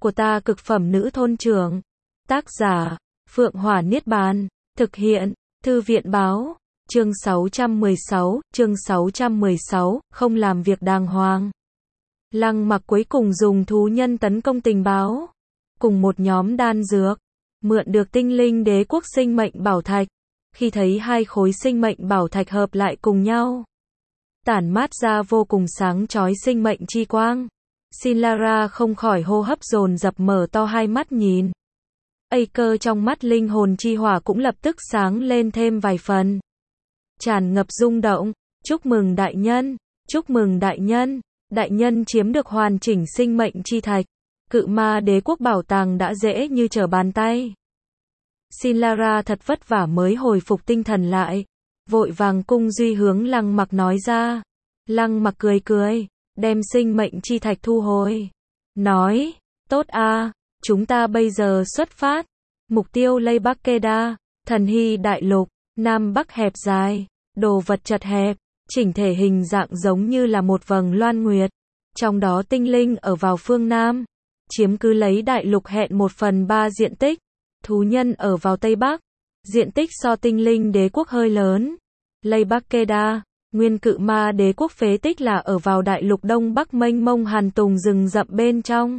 của ta cực phẩm nữ thôn trưởng. Tác giả, Phượng Hỏa Niết Bàn. Thực hiện, Thư viện Báo. Chương 616, không làm việc đàng hoàng. Lăng Mặc cuối cùng dùng thú nhân tấn công tình báo, cùng một nhóm đan dược, mượn được tinh linh đế quốc sinh mệnh bảo thạch. Khi thấy hai khối sinh mệnh bảo thạch hợp lại cùng nhau, tản mát ra vô cùng sáng chói sinh mệnh chi quang, Sinlara không khỏi hô hấp dồn dập mở to hai mắt nhìn. Cơ trong mắt linh hồn chi hỏa cũng lập tức sáng lên thêm vài phần, tràn ngập rung động. Chúc mừng đại nhân, chúc mừng đại nhân, đại nhân chiếm được hoàn chỉnh sinh mệnh chi thạch. Cự ma đế quốc bảo tàng đã dễ như trở bàn tay. Sinlara thật vất vả mới hồi phục tinh thần lại, vội vàng cung duy hướng Lăng Mặc nói ra. Lăng Mặc cười cười, đem sinh mệnh chi thạch thu hồi, nói, tốt a, chúng ta bây giờ xuất phát. Mục tiêu Leibakeda, Thần Hy đại lục, Nam Bắc hẹp dài, đồ vật chật hẹp, chỉnh thể hình dạng giống như là một vầng loan nguyệt. Trong đó tinh linh ở vào phương Nam, chiếm cứ lấy đại lục hẹn 1/3 diện tích. Thú nhân ở vào Tây Bắc, diện tích so tinh linh đế quốc hơi lớn. Leibakeda, nguyên cự ma đế quốc phế tích là ở vào đại lục Đông Bắc mênh mông hàn tùng rừng rậm bên trong.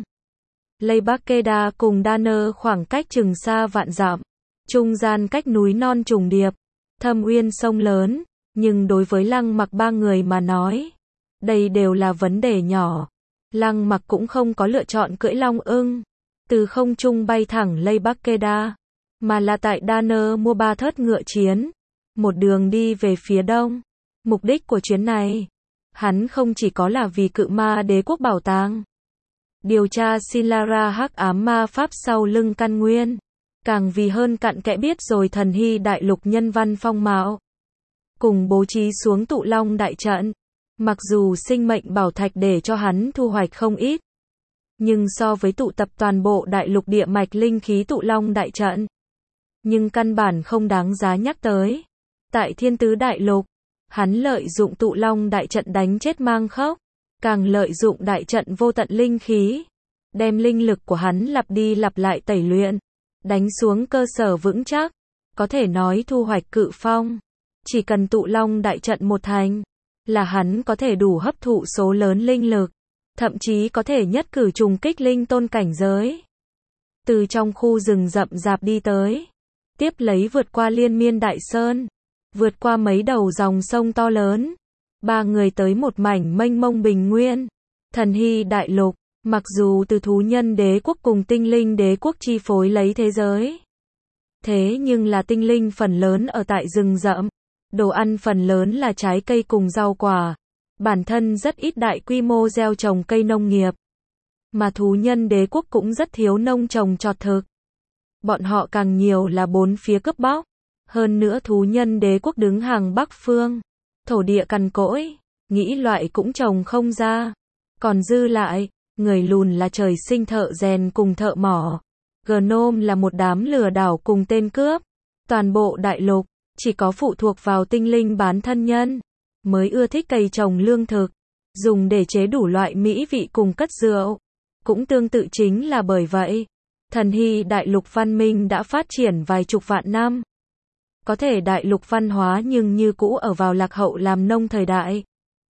Leibakeda cùng Danner khoảng cách chừng xa vạn dặm, trung gian cách núi non trùng điệp, thâm uyên sông lớn, nhưng đối với Lăng Mặc ba người mà nói, đây đều là vấn đề nhỏ. Lăng Mặc cũng không có lựa chọn cưỡi long ưng, từ không trung bay thẳng Leibakeda, mà là tại Danner mua 3 thớt ngựa chiến, một đường đi về phía đông. Mục đích của chuyến này, hắn không chỉ có là vì cự ma đế quốc bảo tàng, điều tra Sinlara hắc ám ma pháp sau lưng căn nguyên, càng vì hơn cặn kẽ biết rồi Thần Hy đại lục nhân văn phong mạo, cùng bố trí xuống tụ long đại trận. Mặc dù sinh mệnh bảo thạch để cho hắn thu hoạch không ít, nhưng so với tụ tập toàn bộ đại lục địa mạch linh khí tụ long đại trận, nhưng căn bản không đáng giá nhắc tới. Tại Thiên Tứ đại lục, hắn lợi dụng tụ long đại trận đánh chết Mang Khốc, càng lợi dụng đại trận vô tận linh khí, đem linh lực của hắn lặp đi lặp lại tẩy luyện, đánh xuống cơ sở vững chắc, có thể nói thu hoạch cự phong. Chỉ cần tụ long đại trận một thành, là hắn có thể đủ hấp thụ số lớn linh lực, thậm chí có thể nhất cử trùng kích linh tôn cảnh giới. Từ trong khu rừng rậm rạp đi tới, tiếp lấy vượt qua liên miên đại sơn, vượt qua mấy đầu dòng sông to lớn, ba người tới một mảnh mênh mông bình nguyên, Thần Hy đại lục. Mặc dù từ thú nhân đế quốc cùng tinh linh đế quốc chi phối lấy thế giới, thế nhưng là tinh linh phần lớn ở tại rừng rậm, đồ ăn phần lớn là trái cây cùng rau quả, bản thân rất ít đại quy mô gieo trồng cây nông nghiệp, mà thú nhân đế quốc cũng rất thiếu nông trồng trọt thực. Bọn họ càng nhiều là bốn phía cướp bóc, hơn nữa thú nhân đế quốc đứng hàng Bắc phương, thổ địa cằn cỗi, nghĩ loại cũng trồng không ra, còn dư lại, người lùn là trời sinh thợ rèn cùng thợ mỏ, Gnome là một đám lừa đảo cùng tên cướp. Toàn bộ đại lục, chỉ có phụ thuộc vào tinh linh bán thân nhân, mới ưa thích cày trồng lương thực, dùng để chế đủ loại mỹ vị cùng cất rượu. Cũng tương tự chính là bởi vậy, Thần Hy đại lục văn minh đã phát triển vài chục vạn năm. Có thể đại lục văn hóa nhưng như cũ ở vào lạc hậu làm nông thời đại.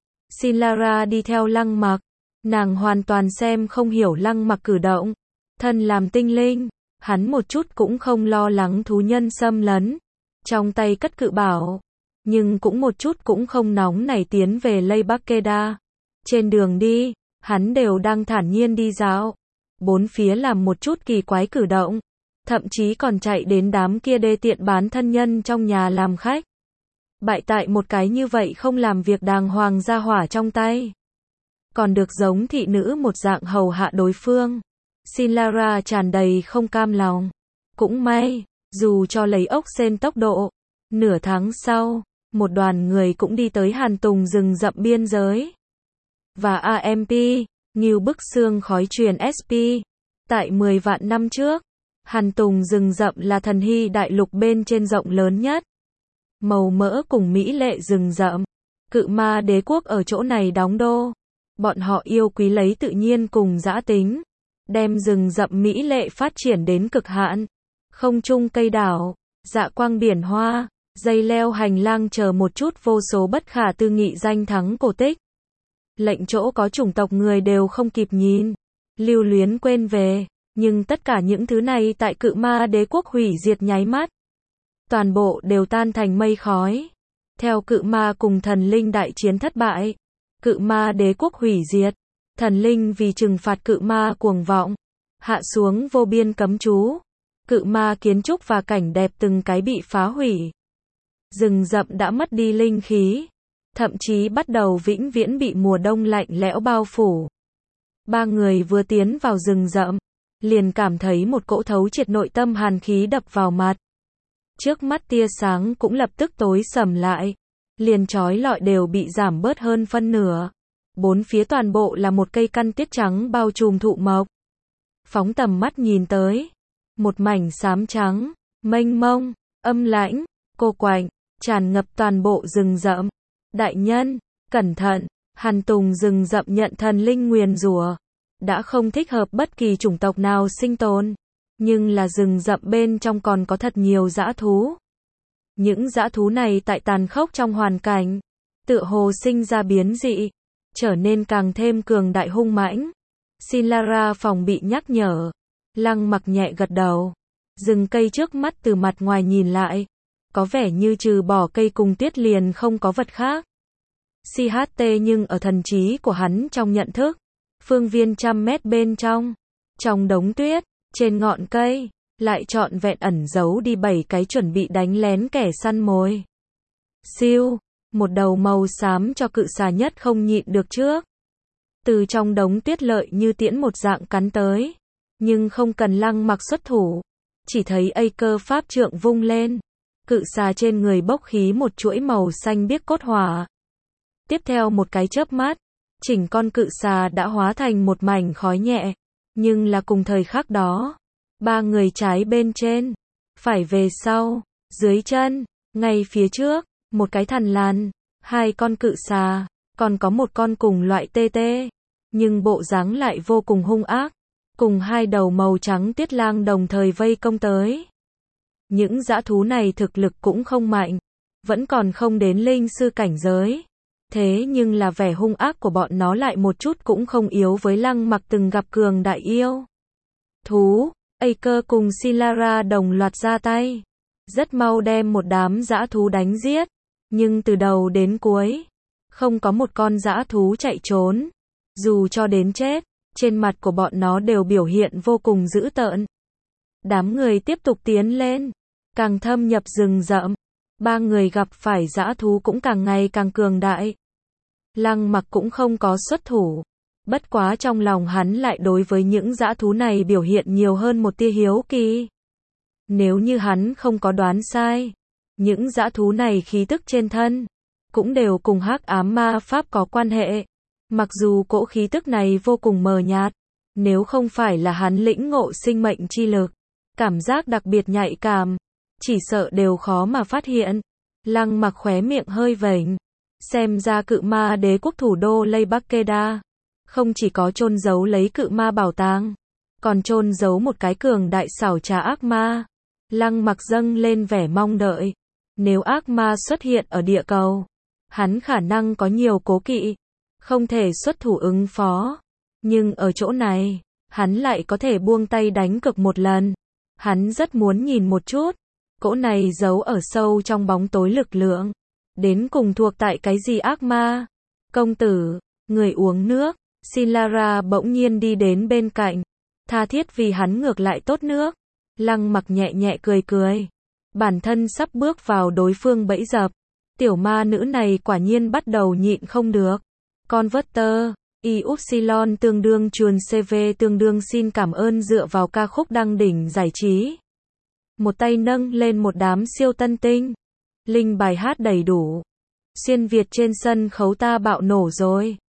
Sinlara đi theo Lăng Mặc, nàng hoàn toàn xem không hiểu Lăng Mặc cử động. Thân làm tinh linh, hắn một chút cũng không lo lắng thú nhân xâm lấn, trong tay cất cự bảo, nhưng cũng một chút cũng không nóng nảy tiến về Leibakeda. Trên đường đi, hắn đều đang thản nhiên đi dạo, bốn phía làm một chút kỳ quái cử động, thậm chí còn chạy đến đám kia đê tiện bán thân nhân trong nhà làm khách. Bại tại một cái như vậy không làm việc đàng hoàng ra hỏa trong tay, còn được giống thị nữ một dạng hầu hạ đối phương. Sinlara tràn đầy không cam lòng. Cũng may, dù cho lấy ốc sên tốc độ, nửa tháng sau, một đoàn người cũng đi tới Hàn Tùng rừng rậm biên giới. Và AMP, Ngưu Bức Xương khói truyền SP. Tại 10 vạn năm trước, Hàn Tùng rừng rậm là Thần Hy đại lục bên trên rộng lớn nhất. Màu mỡ cùng mỹ lệ rừng rậm. Cự ma đế quốc ở chỗ này đóng đô. Bọn họ yêu quý lấy tự nhiên cùng dã tính. đem rừng rậm mỹ lệ phát triển đến cực hạn. Không trung cây đảo, dạ quang biển hoa, dây leo hành lang chờ một chút vô số bất khả tư nghị danh thắng cổ tích. Lệnh chỗ có chủng tộc người đều không kịp nhìn, lưu luyến quên về, nhưng tất cả những thứ này tại Cự Ma Đế quốc hủy diệt nháy mắt. Toàn bộ đều tan thành mây khói. Theo Cự Ma cùng thần linh đại chiến thất bại, Cự Ma Đế quốc hủy diệt, thần linh vì trừng phạt Cự Ma cuồng vọng, hạ xuống vô biên cấm chú. Cự Ma kiến trúc và cảnh đẹp từng cái bị phá hủy. Rừng rậm đã mất đi linh khí, thậm chí bắt đầu vĩnh viễn bị mùa đông lạnh lẽo bao phủ. Ba người vừa tiến vào rừng rậm, liền cảm thấy một cỗ thấu triệt nội tâm hàn khí đập vào mặt. Trước mắt tia sáng cũng lập tức tối sầm lại, liền chói lọi đều bị giảm bớt hơn phân nửa. Bốn phía toàn bộ là một cây căn tiết trắng bao trùm thụ mộc. Phóng tầm mắt nhìn tới, một mảnh xám trắng, mênh mông, âm lãnh, cô quạnh, tràn ngập toàn bộ rừng rậm. Đại nhân, cẩn thận, Hàn Tùng rừng rậm nhận thần linh nguyền rủa, đã không thích hợp bất kỳ chủng tộc nào sinh tồn, nhưng là rừng rậm bên trong còn có thật nhiều dã thú. Những dã thú này tại tàn khốc trong hoàn cảnh, tựa hồ sinh ra biến dị, trở nên càng thêm cường đại hung mãnh. Xin Lara phòng bị nhắc nhở, Lăng Mặc nhẹ gật đầu. Rừng cây trước mắt từ mặt ngoài nhìn lại, có vẻ như trừ bỏ cây cùng tuyết liền không có vật khác. CHT nhưng ở thần trí của hắn trong nhận thức, phương viên 100 mét bên trong đống tuyết, trên ngọn cây, lại trọn vẹn ẩn giấu đi 7 cái chuẩn bị đánh lén kẻ săn mồi. Siêu, một đầu màu xám cho cự xà nhất không nhịn được trước. Từ trong đống tuyết lợi như tiễn một dạng cắn tới, nhưng không cần Lăng Mặc xuất thủ, chỉ thấy cơ pháp trượng vung lên, cự xà trên người bốc khí một chuỗi màu xanh biếc cốt hỏa. Tiếp theo một cái chớp mắt, chỉnh con cự xà đã hóa thành một mảnh khói nhẹ, nhưng là cùng thời khắc đó, ba người trái bên trên, phải về sau, dưới chân, ngay phía trước, một cái thằn lằn, hai con cự xà, còn có một con cùng loại tê tê, nhưng bộ dáng lại vô cùng hung ác, cùng hai đầu màu trắng tiết lang đồng thời vây công tới. Những dã thú này thực lực cũng không mạnh, vẫn còn không đến linh sư cảnh giới. Thế nhưng là vẻ hung ác của bọn nó lại một chút cũng không yếu với Lăng Mặc từng gặp cường đại yêu thú. Cơ cùng Silara đồng loạt ra tay, rất mau đem một đám dã thú đánh giết, nhưng từ đầu đến cuối, không có một con dã thú chạy trốn. Dù cho đến chết, trên mặt của bọn nó đều biểu hiện vô cùng dữ tợn. Đám người tiếp tục tiến lên, càng thâm nhập rừng rậm, ba người gặp phải dã thú cũng càng ngày càng cường đại. Lăng Mặc cũng không có xuất thủ, bất quá trong lòng hắn lại đối với những dã thú này biểu hiện nhiều hơn một tia hiếu kỳ. Nếu như hắn không có đoán sai, những dã thú này khí tức trên thân cũng đều cùng hắc ám ma pháp có quan hệ. Mặc dù cỗ khí tức này vô cùng mờ nhạt, nếu không phải là hắn lĩnh ngộ sinh mệnh chi lực, cảm giác đặc biệt nhạy cảm, chỉ sợ đều khó mà phát hiện. Lăng Mặc khóe miệng hơi vểnh, xem ra Cự Ma Đế quốc thủ đô Leibakeda không chỉ có chôn giấu lấy cự ma bảo tàng, còn chôn giấu một cái cường đại xảo trá ác ma. Lăng Mặc dâng lên vẻ mong đợi, nếu ác ma xuất hiện ở địa cầu, hắn khả năng có nhiều cố kỵ, không thể xuất thủ ứng phó, nhưng ở chỗ này, hắn lại có thể buông tay đánh cược một lần. Hắn rất muốn nhìn một chút, cỗ này giấu ở sâu trong bóng tối lực lượng, đến cùng thuộc tại cái gì ác ma. Công tử, người uống nước. Silara bỗng nhiên đi đến bên cạnh, tha thiết vì hắn ngược lại tốt nước. Lăng Mặc nhẹ nhẹ cười cười, bản thân sắp bước vào đối phương bẫy dập. Tiểu ma nữ này quả nhiên bắt đầu nhịn không được. Converter, Ypsilon tương đương chuồn CV tương đương xin cảm ơn dựa vào ca khúc đăng đỉnh giải trí. Một tay nâng lên một đám siêu tân tinh. Linh bài hát đầy đủ. Xuyên Việt trên sân khấu ta bạo nổ rồi.